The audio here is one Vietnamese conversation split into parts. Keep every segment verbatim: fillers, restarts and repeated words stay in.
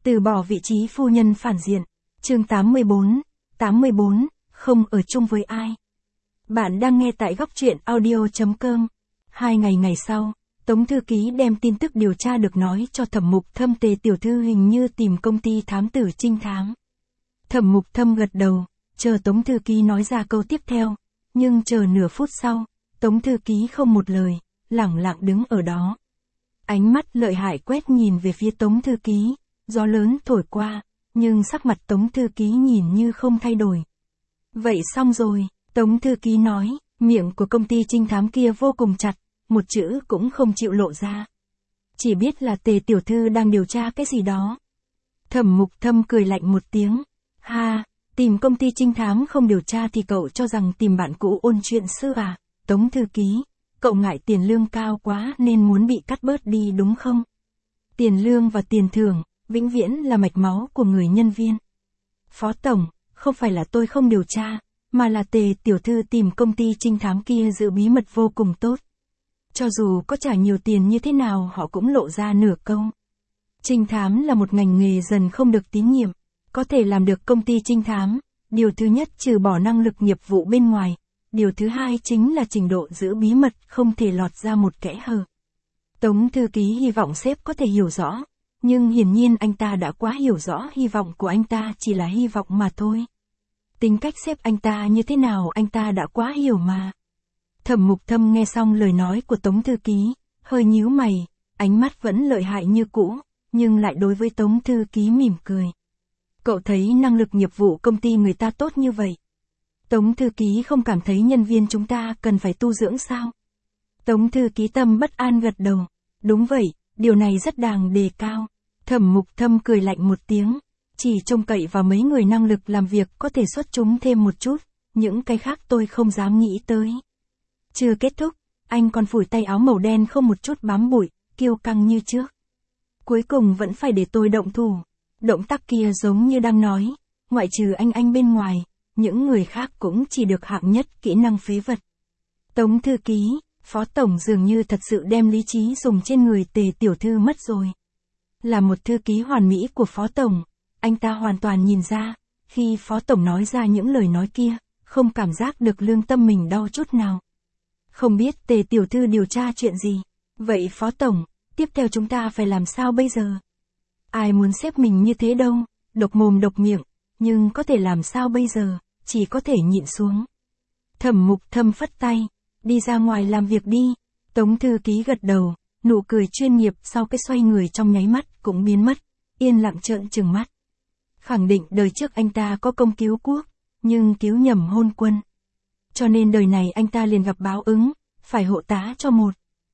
Từ bỏ vị trí phu nhân phản diện. Chương tám mươi bốn. tám mươi bốn. Không ở chung với ai. Bạn đang nghe tại góc truyện audio chấm com. Hai ngày ngày sau, Tống thư ký đem tin tức điều tra được nói cho Thẩm Mục Thâm. Tề tiểu thư hình như tìm công ty thám tử trinh thám. Thẩm Mục Thâm gật đầu, chờ Tống thư ký nói ra câu tiếp theo, nhưng chờ nửa phút sau, Tống thư ký không một lời, lẳng lặng đứng ở đó. Ánh mắt lợi hại quét nhìn về phía Tống thư ký, gió lớn thổi qua, nhưng sắc mặt Tống thư ký nhìn như không thay đổi. Vậy xong rồi, Tống thư ký nói, miệng của công ty trinh thám kia vô cùng chặt, một chữ cũng không chịu lộ ra. Chỉ biết là Tề tiểu thư đang điều tra cái gì đó. Thẩm Mục Thâm cười lạnh một tiếng, ha, tìm công ty trinh thám không điều tra thì cậu cho rằng tìm bạn cũ ôn chuyện xưa à? Tống thư ký, cậu ngại tiền lương cao quá nên muốn bị cắt bớt đi đúng không? Tiền lương và tiền thưởng, vĩnh viễn là mạch máu của người nhân viên. Phó tổng, không phải là tôi không điều tra, mà là Tề tiểu thư tìm công ty trinh thám kia giữ bí mật vô cùng tốt. Cho dù có trả nhiều tiền như thế nào họ cũng lộ ra nửa câu. Trinh thám là một ngành nghề dần không được tín nhiệm. Có thể làm được công ty trinh thám, điều thứ nhất trừ bỏ năng lực nghiệp vụ bên ngoài, điều thứ hai chính là trình độ giữ bí mật không thể lọt ra một kẽ hở. Tống thư ký hy vọng sếp có thể hiểu rõ, nhưng hiển nhiên anh ta đã quá hiểu rõ hy vọng của anh ta chỉ là hy vọng mà thôi. Tính cách sếp anh ta như thế nào anh ta đã quá hiểu mà. Thẩm Mục Thâm nghe xong lời nói của Tống thư ký, hơi nhíu mày, ánh mắt vẫn lợi hại như cũ, nhưng lại đối với Tống thư ký mỉm cười. Cậu thấy năng lực nghiệp vụ công ty người ta tốt như vậy. Tống thư ký không cảm thấy nhân viên chúng ta cần phải tu dưỡng sao? Tống thư ký tâm bất an gật đầu. Đúng vậy, điều này rất đáng đề cao. Thẩm Mục Thâm cười lạnh một tiếng. Chỉ trông cậy vào mấy người năng lực làm việc có thể xuất chúng thêm một chút, những cái khác tôi không dám nghĩ tới. Chưa kết thúc, anh còn phủi tay áo màu đen không một chút bám bụi, kiêu căng như trước. Cuối cùng vẫn phải để tôi động thủ. Động tác kia giống như đang nói, ngoại trừ anh anh bên ngoài, những người khác cũng chỉ được hạng nhất kỹ năng phế vật. Tống thư ký, phó tổng dường như thật sự đem lý trí dùng trên người Tề tiểu thư mất rồi. Là một thư ký hoàn mỹ của phó tổng, anh ta hoàn toàn nhìn ra, khi phó tổng nói ra những lời nói kia, không cảm giác được lương tâm mình đau chút nào. Không biết Tề tiểu thư điều tra chuyện gì, vậy phó tổng, tiếp theo chúng ta phải làm sao bây giờ? Ai muốn xếp mình như thế đâu, độc mồm độc miệng, nhưng có thể làm sao bây giờ, chỉ có thể nhịn xuống. Thẩm Mục Thâm phất tay, đi ra ngoài làm việc đi. Tống thư ký gật đầu, nụ cười chuyên nghiệp sau cái xoay người trong nháy mắt cũng biến mất, yên lặng trợn trừng mắt. Khẳng định đời trước anh ta có công cứu quốc, nhưng cứu nhầm hôn quân. Cho nên đời này anh ta liền gặp báo ứng, phải hộ tá cho một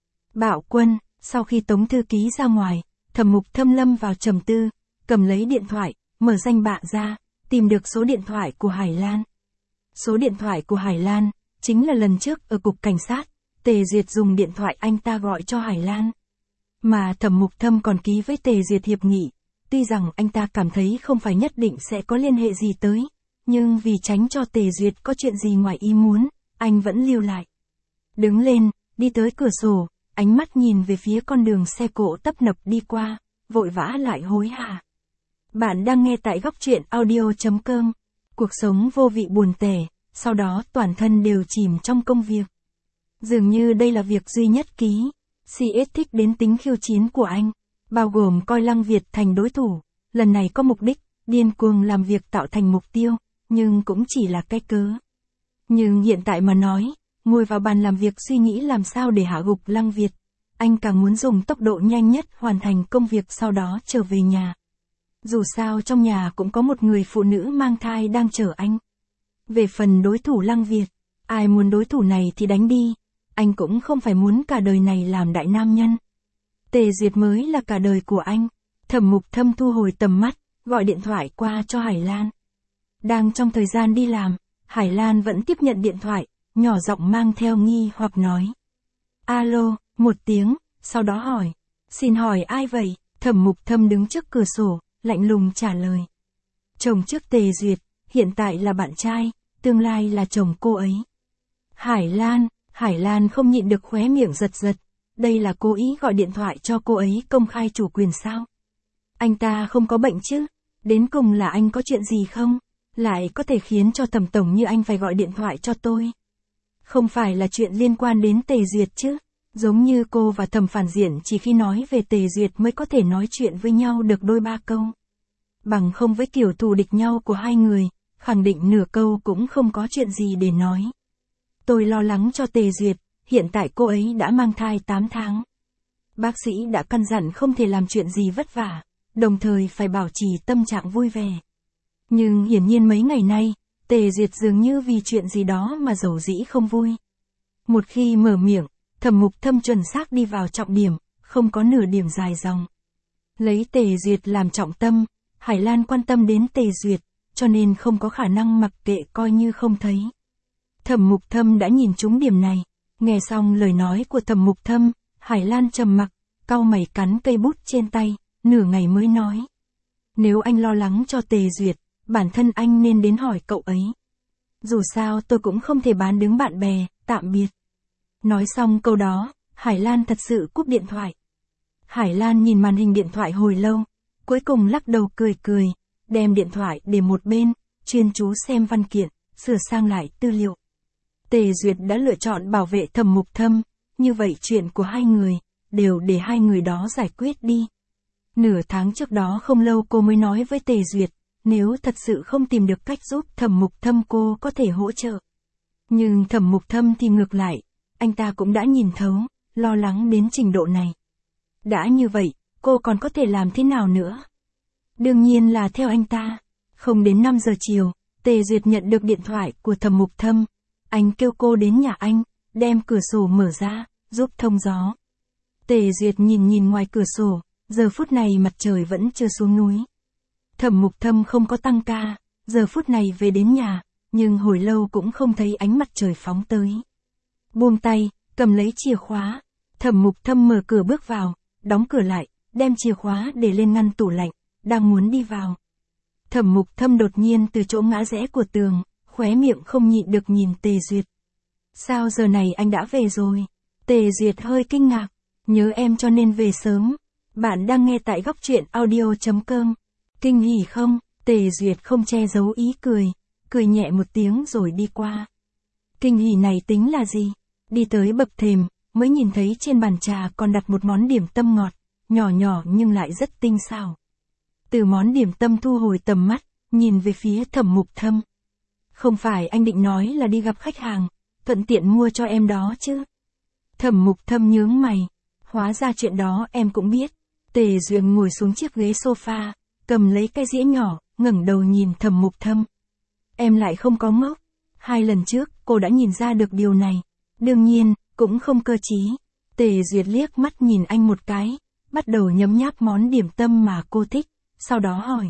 bạo quân. Sau khi Tống thư ký ra ngoài, Thẩm Mục Thâm lâm vào trầm tư, cầm lấy điện thoại, mở danh bạ ra, tìm được số điện thoại của Hải Lan. Số điện thoại của Hải Lan, chính là lần trước ở cục cảnh sát, Tề Duyệt dùng điện thoại anh ta gọi cho Hải Lan. Mà Thẩm Mục Thâm còn ký với Tề Duyệt hiệp nghị, tuy rằng anh ta cảm thấy không phải nhất định sẽ có liên hệ gì tới, nhưng vì tránh cho Tề Duyệt có chuyện gì ngoài ý muốn, anh vẫn lưu lại. Đứng lên, đi tới cửa sổ, ánh mắt nhìn về phía con đường xe cộ tấp nập đi qua, vội vã lại hối hả. Bạn đang nghe tại góc truyện audio chấm com. Cuộc sống vô vị buồn tẻ, sau đó toàn thân đều chìm trong công việc. Dường như đây là việc duy nhất ký. xê ét thích đến tính khiêu chiến của anh, bao gồm coi Lăng Việt thành đối thủ. Lần này có mục đích, điên cuồng làm việc tạo thành mục tiêu, nhưng cũng chỉ là cái cớ. Nhưng hiện tại mà nói, ngồi vào bàn làm việc suy nghĩ làm sao để hạ gục Lăng Việt. Anh càng muốn dùng tốc độ nhanh nhất hoàn thành công việc sau đó trở về nhà. Dù sao trong nhà cũng có một người phụ nữ mang thai đang chờ anh. Về phần đối thủ Lăng Việt, ai muốn đối thủ này thì đánh đi. Anh cũng không phải muốn cả đời này làm đại nam nhân. Tề Duyệt mới là cả đời của anh. Thẩm Mục Thâm thu hồi tầm mắt, gọi điện thoại qua cho Hải Lan. Đang trong thời gian đi làm, Hải Lan vẫn tiếp nhận điện thoại, nhỏ giọng mang theo nghi hoặc nói. Alo, một tiếng, sau đó hỏi. Xin hỏi ai vậy? Thẩm Mục Thâm đứng trước cửa sổ, lạnh lùng trả lời. Chồng trước Tề Duyệt, hiện tại là bạn trai, tương lai là chồng cô ấy. Hải Lan, Hải Lan không nhịn được khóe miệng giật giật. Đây là cố ý gọi điện thoại cho cô ấy công khai chủ quyền sao? Anh ta không có bệnh chứ? Đến cùng là anh có chuyện gì không? Lại có thể khiến cho Thẩm tổng như anh phải gọi điện thoại cho tôi. Không phải là chuyện liên quan đến Tề Duyệt chứ? Giống như cô và Thẩm phản diện chỉ khi nói về Tề Duyệt mới có thể nói chuyện với nhau được đôi ba câu. Bằng không với kiểu thù địch nhau của hai người, khẳng định nửa câu cũng không có chuyện gì để nói. Tôi lo lắng cho Tề Duyệt, hiện tại cô ấy đã mang thai tám tháng. Bác sĩ đã căn dặn không thể làm chuyện gì vất vả, đồng thời phải bảo trì tâm trạng vui vẻ. Nhưng hiển nhiên mấy ngày nay, Tề Duyệt dường như vì chuyện gì đó mà dầu dĩ không vui. Một khi mở miệng, Thẩm Mục Thâm chuẩn xác đi vào trọng điểm, không có nửa điểm dài dòng. Lấy Tề Duyệt làm trọng tâm, Hải Lan quan tâm đến Tề Duyệt, cho nên không có khả năng mặc kệ coi như không thấy. Thẩm Mục Thâm đã nhìn trúng điểm này, nghe xong lời nói của Thẩm Mục Thâm, Hải Lan trầm mặc, cau mày cắn cây bút trên tay, nửa ngày mới nói. Nếu anh lo lắng cho Tề Duyệt, bản thân anh nên đến hỏi cậu ấy. Dù sao tôi cũng không thể bán đứng bạn bè, tạm biệt. Nói xong câu đó, Hải Lan thật sự cúp điện thoại. Hải Lan nhìn màn hình điện thoại hồi lâu, cuối cùng lắc đầu cười cười, đem điện thoại để một bên, chuyên chú xem văn kiện, sửa sang lại tư liệu. Tề Duyệt đã lựa chọn bảo vệ Thẩm Mục Thâm, như vậy chuyện của hai người, đều để hai người đó giải quyết đi. Nửa tháng trước đó không lâu cô mới nói với Tề Duyệt, nếu thật sự không tìm được cách giúp Thẩm Mục Thâm cô có thể hỗ trợ. Nhưng Thẩm Mục Thâm thì ngược lại, anh ta cũng đã nhìn thấu, lo lắng đến trình độ này. Đã như vậy, cô còn có thể làm thế nào nữa? Đương nhiên là theo anh ta. Không đến năm giờ chiều, Tề Duyệt nhận được điện thoại của Thẩm Mục Thâm. Anh kêu cô đến nhà anh, đem cửa sổ mở ra, giúp thông gió. Tề Duyệt nhìn nhìn ngoài cửa sổ, giờ phút này mặt trời vẫn chưa xuống núi. Thẩm Mục Thâm không có tăng ca, giờ phút này về đến nhà, nhưng hồi lâu cũng không thấy ánh mặt trời phóng tới. Buông tay, cầm lấy chìa khóa, Thẩm Mục Thâm mở cửa bước vào, đóng cửa lại, đem chìa khóa để lên ngăn tủ lạnh, đang muốn đi vào. Thẩm Mục Thâm đột nhiên từ chỗ ngã rẽ của tường, khóe miệng không nhịn được nhìn Tề Duyệt. Sao giờ này anh đã về rồi? Tề Duyệt hơi kinh ngạc, nhớ em cho nên về sớm. Bạn đang nghe tại góc truyện audio chấm com. Kinh hỉ không? Tề Duyệt không che giấu ý cười, cười nhẹ một tiếng rồi đi qua. Kinh hỉ này tính là gì? Đi tới bậc thềm, mới nhìn thấy trên bàn trà còn đặt một món điểm tâm ngọt, nhỏ nhỏ nhưng lại rất tinh xảo. Từ món điểm tâm thu hồi tầm mắt, nhìn về phía Thẩm Mục Thâm. Không phải anh định nói là đi gặp khách hàng, thuận tiện mua cho em đó chứ? Thẩm Mục Thâm nhướng mày, hóa ra chuyện đó em cũng biết. Tề Duyệt ngồi xuống chiếc ghế sofa, cầm lấy cái dĩa nhỏ, ngẩng đầu nhìn Thẩm Mục Thâm. Em lại không có ngốc. Hai lần trước, cô đã nhìn ra được điều này. Đương nhiên, cũng không cơ trí. Tề Duyệt liếc mắt nhìn anh một cái, bắt đầu nhấm nháp món điểm tâm mà cô thích, sau đó hỏi.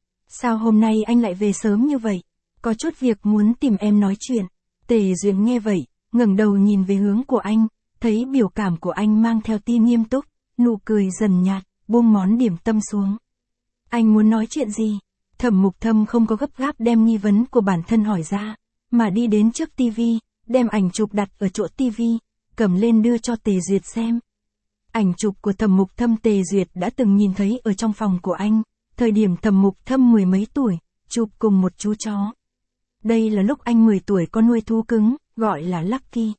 Sao hôm nay anh lại về sớm như vậy? Có chút việc muốn tìm em nói chuyện. Tề Duyệt nghe vậy, ngẩng đầu nhìn về hướng của anh, thấy biểu cảm của anh mang theo tia nghiêm túc, nụ cười dần nhạt, buông món điểm tâm xuống. Anh muốn nói chuyện gì? Thẩm Mục Thâm không có gấp gáp đem nghi vấn của bản thân hỏi ra, mà đi đến trước tivi, đem ảnh chụp đặt ở chỗ tivi, cầm lên đưa cho Tề Duyệt xem. Ảnh chụp của Thẩm Mục Thâm Tề Duyệt đã từng nhìn thấy ở trong phòng của anh, thời điểm Thẩm Mục Thâm mười mấy tuổi, chụp cùng một chú chó. Đây là lúc anh mười tuổi có nuôi thú cứng, gọi là Lucky.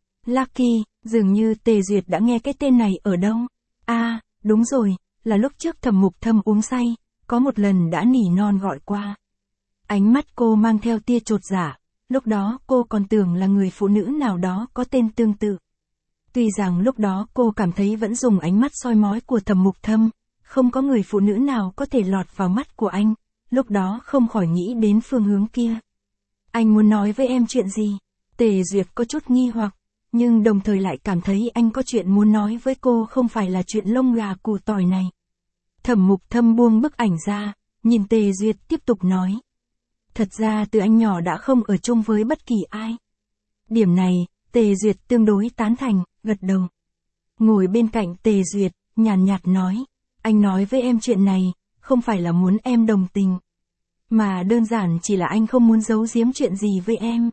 Lucky, dường như Tề Duyệt đã nghe cái tên này ở đâu. À, đúng rồi, là lúc trước Thẩm Mục Thâm uống say, có một lần đã nỉ non gọi qua. Ánh mắt cô mang theo tia chột dạ, lúc đó cô còn tưởng là người phụ nữ nào đó có tên tương tự. Tuy rằng lúc đó cô cảm thấy vẫn dùng ánh mắt soi mói của Thẩm Mục Thâm, không có người phụ nữ nào có thể lọt vào mắt của anh, lúc đó không khỏi nghĩ đến phương hướng kia. Anh muốn nói với em chuyện gì? Tề Duyệt có chút nghi hoặc, nhưng đồng thời lại cảm thấy anh có chuyện muốn nói với cô không phải là chuyện lông gà củ tỏi này. Thẩm Mục Thâm buông bức ảnh ra, nhìn Tề Duyệt tiếp tục nói. Thật ra từ anh nhỏ đã không ở chung với bất kỳ ai. Điểm này, Tề Duyệt tương đối tán thành, gật đầu. Ngồi bên cạnh Tề Duyệt, nhàn nhạt nói. Anh nói với em chuyện này, không phải là muốn em đồng tình. Mà đơn giản chỉ là anh không muốn giấu giếm chuyện gì với em.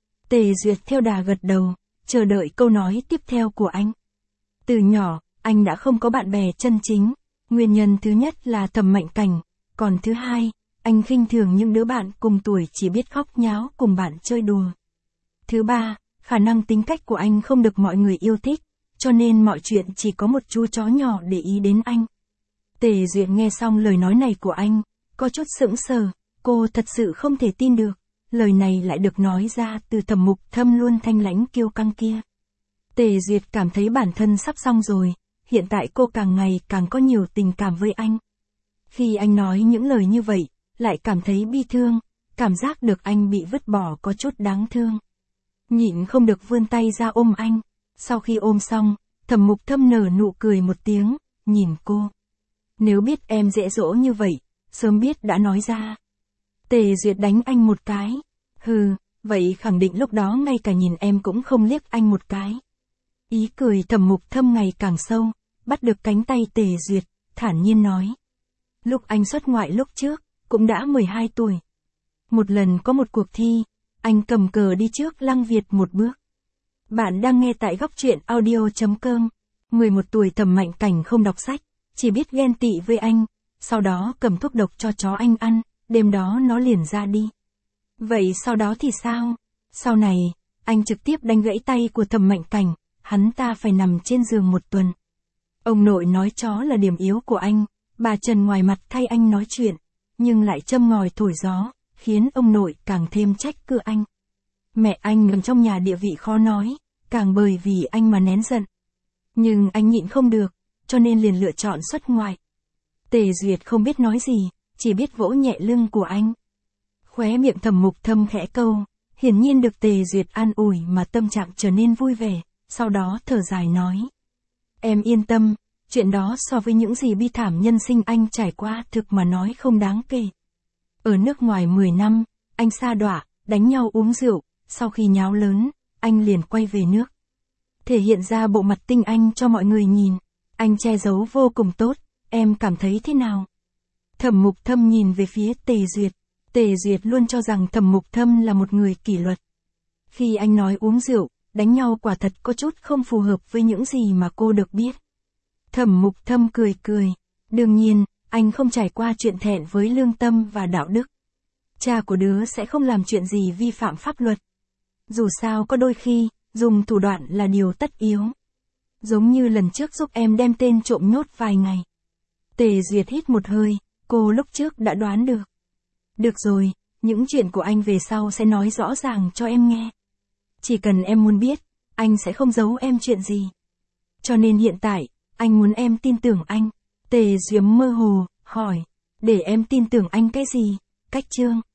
Tề Duyệt theo đà gật đầu, chờ đợi câu nói tiếp theo của anh. Từ nhỏ, anh đã không có bạn bè chân chính. Nguyên nhân thứ nhất là Thẩm Mạnh Cảnh, còn thứ hai, anh khinh thường những đứa bạn cùng tuổi chỉ biết khóc nháo cùng bạn chơi đùa. Thứ ba, khả năng tính cách của anh không được mọi người yêu thích, cho nên mọi chuyện chỉ có một chú chó nhỏ để ý đến anh. Tề Duyệt nghe xong lời nói này của anh, có chút sững sờ, cô thật sự không thể tin được, lời này lại được nói ra từ Thẩm Mục Thâm luôn thanh lãnh kiêu căng kia. Tề Duyệt cảm thấy bản thân sắp xong rồi, hiện tại cô càng ngày càng có nhiều tình cảm với anh. Khi anh nói những lời như vậy, lại cảm thấy bi thương, cảm giác được anh bị vứt bỏ có chút đáng thương. Nhịn không được vươn tay ra ôm anh, sau khi ôm xong, Thẩm Mục Thâm nở nụ cười một tiếng, nhìn cô. Nếu biết em dễ dỗ như vậy, sớm biết đã nói ra. Tề Duyệt đánh anh một cái. Hừ, vậy khẳng định lúc đó ngay cả nhìn em cũng không liếc anh một cái. Ý cười Thẩm Mục Thâm ngày càng sâu, bắt được cánh tay Tề Duyệt, thản nhiên nói. Lúc anh xuất ngoại lúc trước, cũng đã mười hai tuổi. Một lần có một cuộc thi, anh cầm cờ đi trước Lăng Việt một bước. Bạn đang nghe tại góc truyện audio chấm com. mười một tuổi Thẩm Mạnh Cảnh không đọc sách, chỉ biết ghen tị với anh, sau đó cầm thuốc độc cho chó anh ăn, đêm đó nó liền ra đi. Vậy sau đó thì sao? Sau này, anh trực tiếp đánh gãy tay của Thẩm Mạnh Cảnh, hắn ta phải nằm trên giường một tuần. Ông nội nói chó là điểm yếu của anh, bà Trần ngoài mặt thay anh nói chuyện, nhưng lại châm ngòi thổi gió, khiến ông nội càng thêm trách cứ anh. Mẹ anh nằm trong nhà địa vị khó nói, càng bởi vì anh mà nén giận. Nhưng anh nhịn không được, cho nên liền lựa chọn xuất ngoại. Tề Duyệt không biết nói gì, chỉ biết vỗ nhẹ lưng của anh. Khóe miệng Thẩm Mục Thâm khẽ câu, hiển nhiên được Tề Duyệt an ủi mà tâm trạng trở nên vui vẻ, sau đó thở dài nói. Em yên tâm, chuyện đó so với những gì bi thảm nhân sinh anh trải qua thực mà nói không đáng kể. Ở nước ngoài mười năm, anh sa đọa, đánh nhau uống rượu, sau khi nháo lớn, anh liền quay về nước. Thể hiện ra bộ mặt tinh anh cho mọi người nhìn, anh che giấu vô cùng tốt, em cảm thấy thế nào? Thẩm Mục Thâm nhìn về phía Tề Duyệt, Tề Duyệt luôn cho rằng Thẩm Mục Thâm là một người kỷ luật. Khi anh nói uống rượu, đánh nhau quả thật có chút không phù hợp với những gì mà cô được biết. Thẩm Mục Thâm cười cười, đương nhiên, anh không trải qua chuyện thẹn với lương tâm và đạo đức. Cha của đứa sẽ không làm chuyện gì vi phạm pháp luật. Dù sao có đôi khi, dùng thủ đoạn là điều tất yếu. Giống như lần trước giúp em đem tên trộm nhốt vài ngày. Tề Duyệt hít một hơi, cô lúc trước đã đoán được. Được rồi, những chuyện của anh về sau sẽ nói rõ ràng cho em nghe. Chỉ cần em muốn biết, anh sẽ không giấu em chuyện gì. Cho nên hiện tại, anh muốn em tin tưởng anh. Tề Duyệt mơ hồ, hỏi, để em tin tưởng anh cái gì? Cách chương.